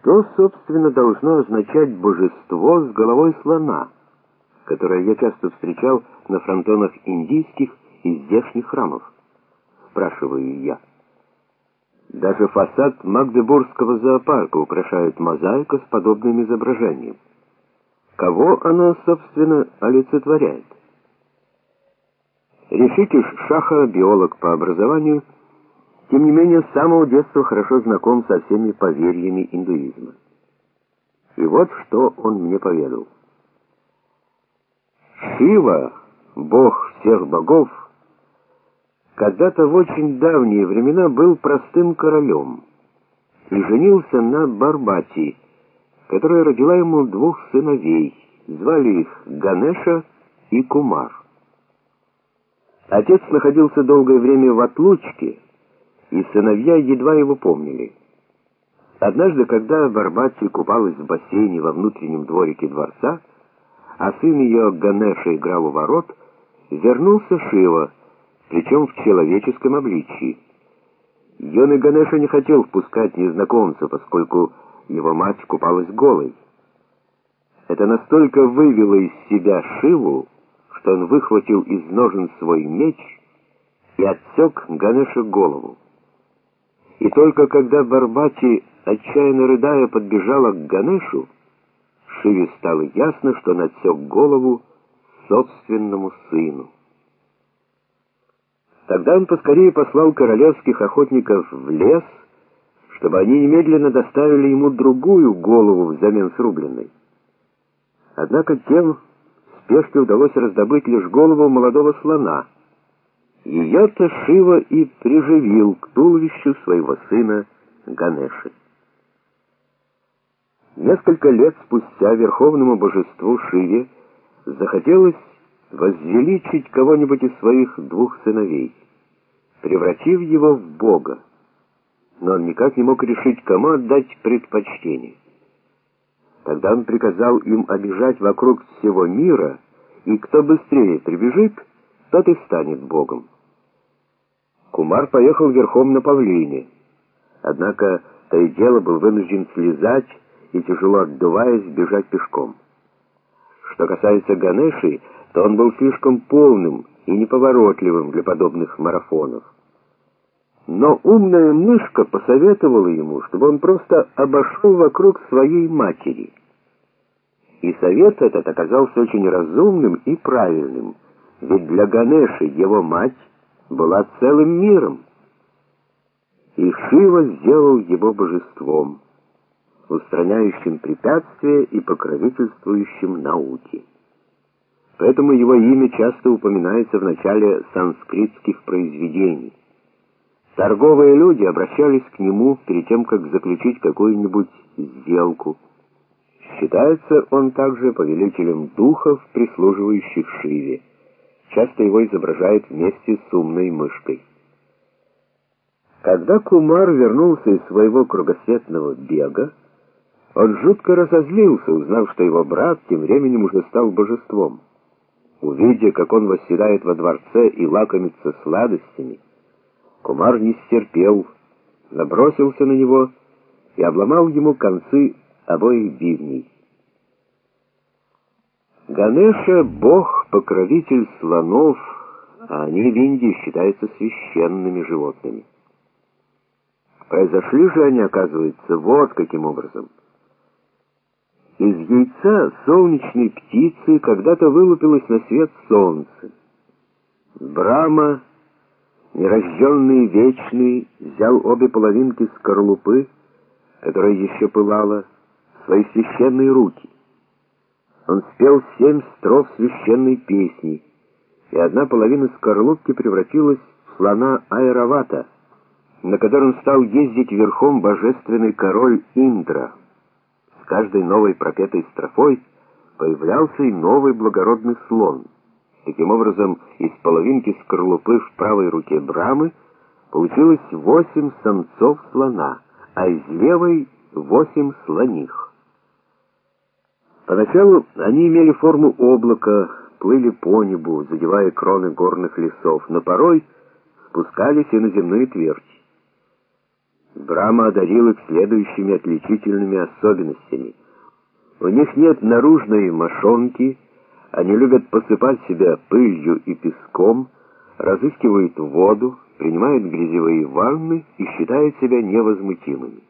Что, собственно, должно означать божество с головой слона, которое я часто встречал на фронтонах индийских и здешних храмов? Спрашиваю я. Даже фасад Магдебургского зоопарка украшает мозаика с подобным изображением. Кого она, собственно, олицетворяет? Решитиш Шаха, биолог по образованию, тем не менее, с самого детства хорошо знаком со всеми поверьями индуизма. И вот что он мне поведал. Шива, бог всех богов, когда-то в очень давние времена был простым королем и женился на Барбати, которая родила ему двух сыновей, звали их Ганеша и Кумар. Отец находился долгое время в отлучке, и сыновья едва его помнили. Однажды, когда Барбати купалась в бассейне во внутреннем дворике дворца, а сын ее Ганеша играл у ворот, вернулся Шива, причем в человеческом обличии. Юный Ганеша не хотел впускать незнакомца, поскольку его мать купалась голой. Это настолько вывело из себя Шиву, что он выхватил из ножен свой меч и отсек Ганеше голову. И только когда Барбати, отчаянно рыдая, подбежала к Ганешу, Шиве стало ясно, что он отсек голову собственному сыну. Тогда он поскорее послал королевских охотников в лес, чтобы они немедленно доставили ему другую голову взамен срубленной. Однако тем в спешке удалось раздобыть лишь голову молодого слона. Ее-то Шива и приживил к туловищу своего сына Ганеши. Несколько лет спустя верховному божеству Шиве захотелось возвеличить кого-нибудь из своих двух сыновей, превратив его в бога. Но он никак не мог решить, кому отдать предпочтение. Тогда он приказал им обежать вокруг всего мира, и кто быстрее прибежит, тот и станет богом. Кумар поехал верхом на павлине, однако то и дело был вынужден слезать и, тяжело отдуваясь, бежать пешком. Что касается Ганеши, то он был слишком полным и неповоротливым для подобных марафонов. Но умная мышка посоветовала ему, чтобы он просто обошел вокруг своей матери. И совет этот оказался очень разумным и правильным, ведь для Ганеши его мать была целым миром. И Шива сделал его божеством, устраняющим препятствия и покровительствующим науке. Поэтому его имя часто упоминается в начале санскритских произведений. Торговые люди обращались к нему перед тем, как заключить какую-нибудь сделку. Считается он также повелителем духов, прислуживающих Шиве. Часто его изображают вместе с умной мышкой. Когда Кумар вернулся из своего кругосветного бега, он жутко разозлился, узнав, что его брат тем временем уже стал божеством. Увидя, как он восседает во дворце и лакомится сладостями, Кумар не стерпел, набросился на него и обломал ему концы обоих бивней. Ганеша — бог-покровитель слонов, а они в Индии считаются священными животными. Произошли же они, оказывается, вот каким образом. Из яйца солнечной птицы когда-то вылупилось на свет солнце. Брахма, нерожденный и вечный, взял обе половинки скорлупы, которая еще пылала, в свои священные руки. Он спел 7 строф священной песни, и одна половина скорлупки превратилась в слона Айравата, на котором стал ездить верхом божественный король Индра. С каждой новой пропетой строфой появлялся и новый благородный слон. Таким образом, из половинки скорлупы в правой руке Брамы получилось 8 самцов слона, а из левой 8 слоних. Поначалу они имели форму облака, плыли по небу, задевая кроны горных лесов, но порой спускались и на земную твердь. Брахма одарил их следующими отличительными особенностями. У них нет наружной мошонки, они любят посыпать себя пылью и песком, разыскивают воду, принимают грязевые ванны и считают себя невозмутимыми.